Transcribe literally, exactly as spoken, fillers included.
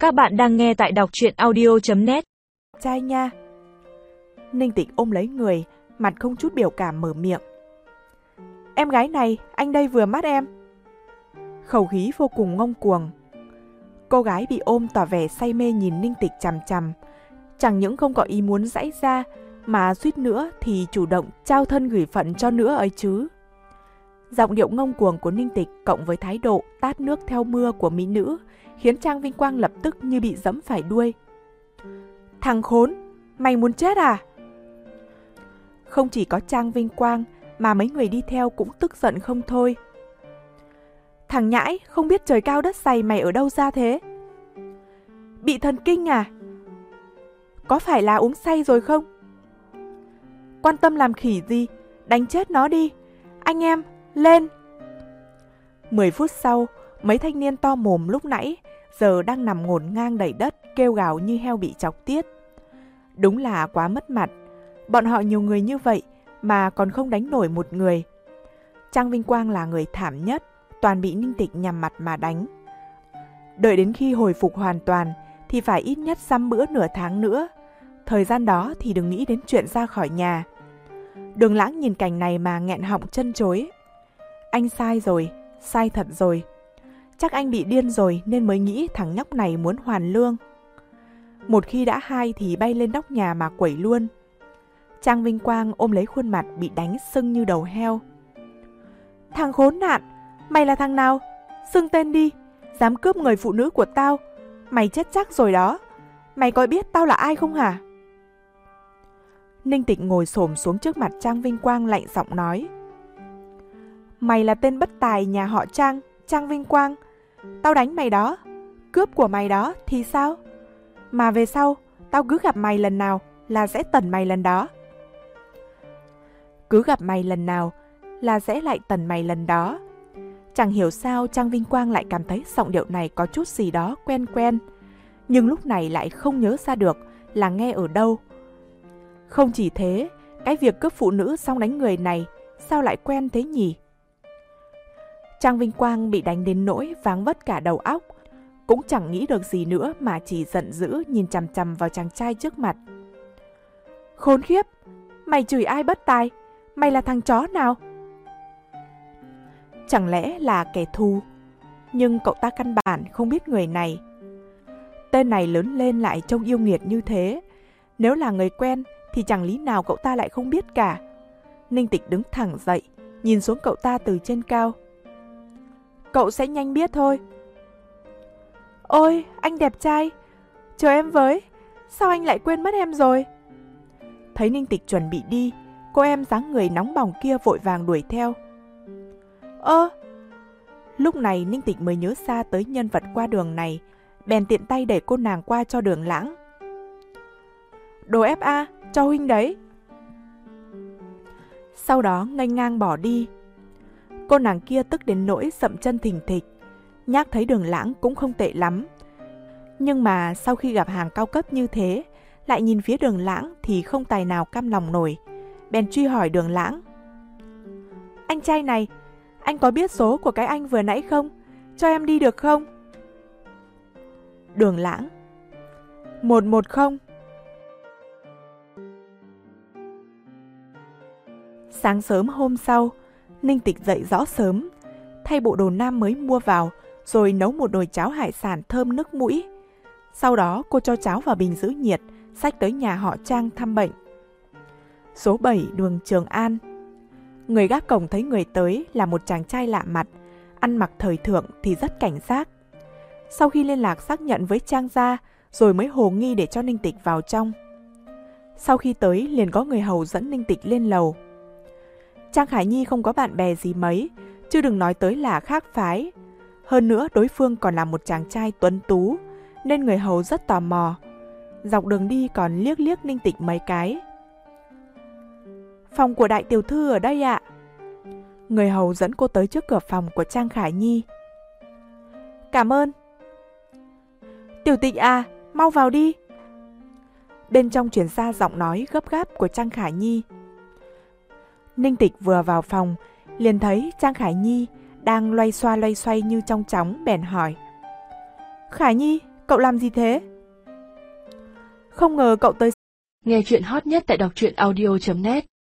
Các bạn đang nghe tại đọc truyện audio chấm net. Trai nha. Ninh Tịch ôm lấy người, mặt không chút biểu cảm mở miệng. Em gái này, anh đây vừa mắt em. Khẩu khí vô cùng ngông cuồng. Cô gái bị ôm tỏ vẻ say mê nhìn Ninh Tịch chằm chằm. Chẳng những không có ý muốn giãy ra, mà suýt nữa thì chủ động trao thân gửi phận cho nữa ấy chứ. Giọng điệu ngông cuồng của Ninh Tịch cộng với thái độ tát nước theo mưa của mỹ nữ khiến Trang Vinh Quang lập tức như bị giẫm phải đuôi. Thằng khốn, mày muốn chết à? Không chỉ có Trang Vinh Quang mà mấy người đi theo cũng tức giận không thôi. Thằng nhãi, không biết trời cao đất dày mày ở đâu ra thế? Bị thần kinh à? Có phải là uống say rồi không? Quan tâm làm khỉ gì, đánh chết nó đi. Anh em, lên! Mười phút sau, mấy thanh niên to mồm lúc nãy giờ đang nằm ngổn ngang đầy đất kêu gào như heo bị chọc tiết. Đúng là quá mất mặt. Bọn họ nhiều người như vậy mà còn không đánh nổi một người. Trang Vinh Quang là người thảm nhất, toàn bị Ninh Tịch nhằm mặt mà đánh. Đợi đến khi hồi phục hoàn toàn thì phải ít nhất dăm bữa nửa tháng nữa. Thời gian đó thì đừng nghĩ đến chuyện ra khỏi nhà. Đường Lãng nhìn cảnh này mà nghẹn họng chân chối. Anh sai rồi, sai thật rồi. Chắc anh bị điên rồi nên mới nghĩ thằng nhóc này muốn hoàn lương. Một khi đã hai thì bay lên nóc nhà mà quẩy luôn. Trang Vinh Quang ôm lấy khuôn mặt bị đánh sưng như đầu heo. Thằng khốn nạn, mày là thằng nào? Xưng tên đi, dám cướp người phụ nữ của tao. Mày chết chắc rồi đó. Mày có biết tao là ai không hả? Ninh Tịch ngồi xổm xuống trước mặt Trang Vinh Quang lạnh giọng nói. Mày là tên bất tài nhà họ Trang, Trang Vinh Quang. Tao đánh mày đó, cướp của mày đó thì sao? Mà về sau, tao cứ gặp mày lần nào là sẽ tẩn mày lần đó. Cứ gặp mày lần nào là sẽ lại tẩn mày lần đó. Chẳng hiểu sao Trang Vinh Quang lại cảm thấy giọng điệu này có chút gì đó quen quen. Nhưng lúc này lại không nhớ ra được là nghe ở đâu. Không chỉ thế, cái việc cướp phụ nữ xong đánh người này sao lại quen thế nhỉ? Trang Vinh Quang bị đánh đến nỗi váng vất cả đầu óc, cũng chẳng nghĩ được gì nữa mà chỉ giận dữ nhìn chằm chằm vào chàng trai trước mặt. Khốn khiếp, mày chửi ai bất tài? Mày là thằng chó nào? Chẳng lẽ là kẻ thù? Nhưng cậu ta căn bản không biết người này. Tên này lớn lên lại trông yêu nghiệt như thế. Nếu là người quen thì chẳng lý nào cậu ta lại không biết cả. Ninh Tịch đứng thẳng dậy, nhìn xuống cậu ta từ trên cao. Cậu sẽ nhanh biết thôi. Ôi, anh đẹp trai, chờ em với, sao anh lại quên mất em rồi? Thấy Ninh Tịch chuẩn bị đi, cô em dáng người nóng bỏng kia vội vàng đuổi theo. Ơ! Lúc này Ninh Tịch mới nhớ ra tới nhân vật qua đường này, bèn tiện tay đẩy cô nàng qua cho Đường Lãng. Đồ ép a, cho huynh đấy. Sau đó nghênh ngang bỏ đi. Cô nàng kia tức đến nỗi dậm chân thình thịch. Nhác thấy Đường Lãng cũng không tệ lắm. Nhưng mà sau khi gặp hàng cao cấp như thế, lại nhìn phía Đường Lãng thì không tài nào cam lòng nổi. Bèn truy hỏi Đường Lãng. Anh trai này, anh có biết số của cái anh vừa nãy không? Cho em đi được không? Đường Lãng. Một một không. Sáng sớm hôm sau, Ninh Tịch dậy rõ sớm, thay bộ đồ nam mới mua vào, rồi nấu một nồi cháo hải sản thơm nước mũi. Sau đó cô cho cháo vào bình giữ nhiệt, xách tới nhà họ Trang thăm bệnh. Số bảy đường Trường An. Người gác cổng thấy người tới là một chàng trai lạ mặt, ăn mặc thời thượng thì rất cảnh giác. Sau khi liên lạc xác nhận với Trang gia, rồi mới hồ nghi để cho Ninh Tịch vào trong. Sau khi tới liền có người hầu dẫn Ninh Tịch lên lầu. Trang Khải Nhi không có bạn bè gì mấy, chứ đừng nói tới là khác phái. Hơn nữa đối phương còn là một chàng trai tuấn tú, nên người hầu rất tò mò. Dọc đường đi còn liếc liếc Ninh Tịch mấy cái. Phòng của đại tiểu thư ở đây ạ. Người hầu dẫn cô tới trước cửa phòng của Trang Khải Nhi. Cảm ơn. Tiểu Tịch à, mau vào đi. Bên trong truyền ra giọng nói gấp gáp của Trang Khải Nhi. Ninh Tịch vừa vào phòng, liền thấy Trang Khải Nhi đang loay xoa loay xoay như trong chóng, bèn hỏi. Khải Nhi, cậu làm gì thế? Không ngờ cậu tới. Nghe chuyện hot nhất tại đọc truyện audio chấm net.